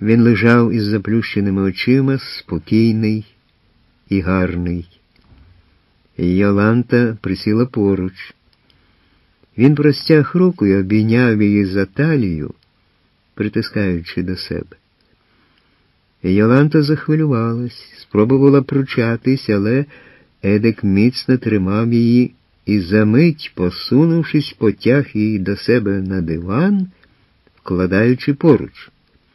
Він лежав із заплющеними очима, спокійний і гарний. Йоланта присіла поруч. Він простяг руку і обійняв її за талію, притискаючи до себе. Йоланта захвилювалась, спробувала пручатись, але Едик міцно тримав її і за мить, посунувшись, потяг її до себе на диван, вкладаючи поруч.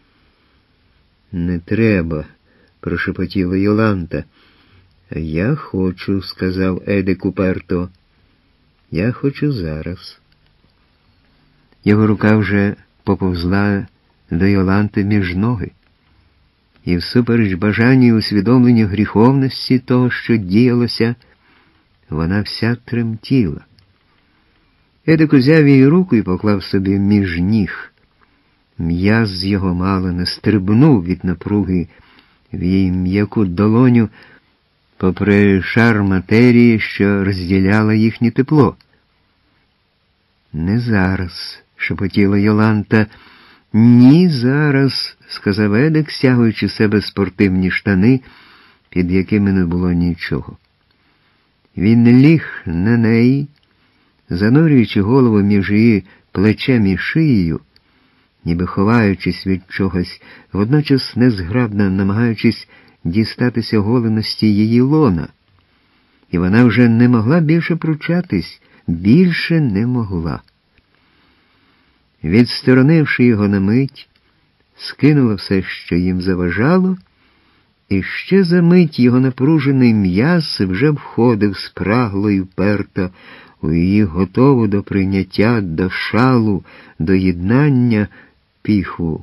«Не треба», – прошепотіла Йоланта. «Я хочу», – сказав Едик уперто. «Я хочу зараз». Його рука вже поповзла до Йоланти між ноги. І всупереч бажанню і усвідомленню гріховності того, що діялося, вона вся тремтіла. Едик узяв її руку і поклав собі між ніг. М'яз з його мало не стрибнув від напруги в її м'яку долоню, попри шар матерії, що розділяла їхнє тепло. «Не зараз», – шепотіла Йоланта. «Ні, зараз», – сказав Едик, стягуючи з себе спортивні штани, під якими не було нічого. Він ліг на неї, занурюючи голову між її плечем і шиєю, ніби ховаючись від чогось, водночас незграбно намагаючись дістатися голеності її лона. І вона вже не могла більше пручатись, більше не могла. Відсторонивши його на мить, скинула все, що їм заважало, і ще за мить його напружений м'яз вже входив спрагло й вперто у її готову до прийняття, до шалу, до єднання піхву.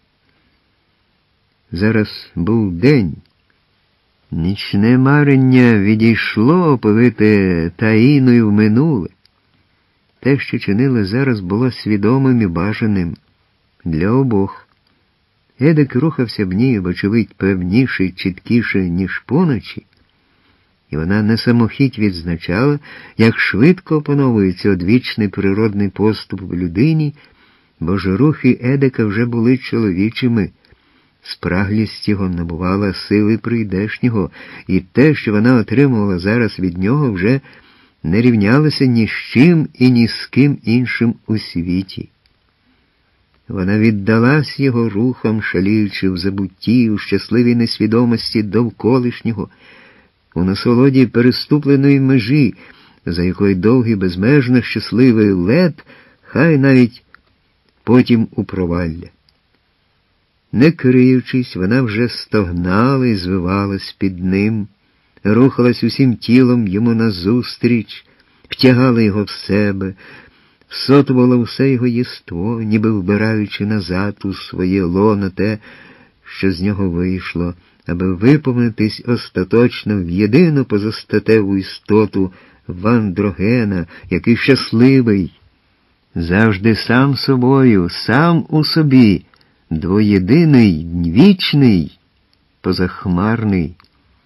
Зараз був день. Нічне марення відійшло, оповите таїною в минуле. Те, що чинили зараз, було свідомим і бажаним для обох. Едик рухався в ній, вочевидь, певніше й чіткіше, ніж поночі, і вона не самохідь відзначала, як швидко опановується одвічний природний поступ в людині, бо ж рухи Едика вже були чоловічими. Спраглість його набувала сили прийдешнього, і те, що вона отримувала зараз від нього, вже не рівнялося ні з чим і ні з ким іншим у світі. Вона віддалась його рухам, шаліючи в забутті, у щасливій несвідомості довколишнього, у насолоді переступленої межі, за якою довгий безмежно щасливий лед, хай навіть потім у провалля. Не криючись, вона вже стогнала і звивалась під ним, рухалась усім тілом йому назустріч, втягала його в себе, всотувала все його єство, ніби вбираючи назад у своє лоно те, що з нього вийшло, аби виповнитись остаточно в єдину позастатеву істоту Вандрогена, який щасливий, завжди сам собою, сам у собі, двоєдиний, вічний, позахмарний.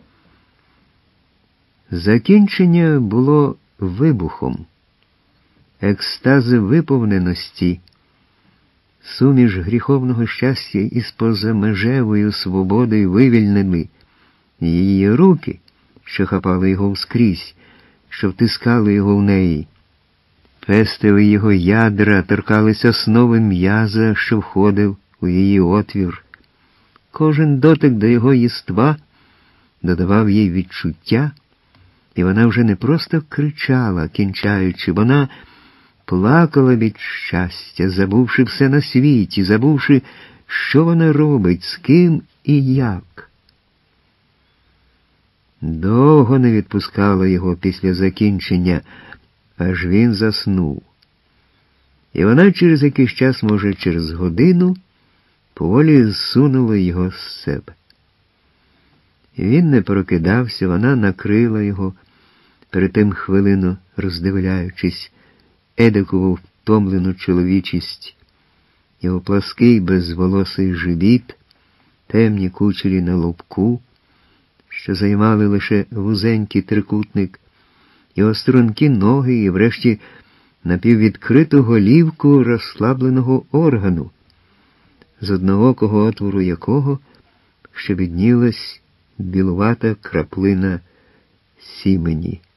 Закінчення було вибухом. Екстази виповненості, суміш гріховного щастя із позамежевою свободою вивільнили її руки, що хапали його вскрізь, що втискали його в неї. Пестили його ядра, торкались основи м'яза, що входив у її отвір. Кожен дотик до його єства додавав їй відчуття, і вона вже не просто кричала, кінчаючи, вона плакала від щастя, забувши все на світі, забувши, що вона робить, з ким і як. Довго не відпускала його після закінчення, аж він заснув. І вона через якийсь час, може через годину, поволі зсунула його з себе. Він не прокидався, вона накрила його, перед тим хвилину роздивляючись, Едикову втомлену чоловічість, його плаский безволосий живіт, темні кучері на лобку, що займали лише вузенький трикутник, його стрункі ноги і, врешті, напіввідкриту голівку розслабленого органу, з одноокого отвору якого ще виднілась білувата краплина сімені.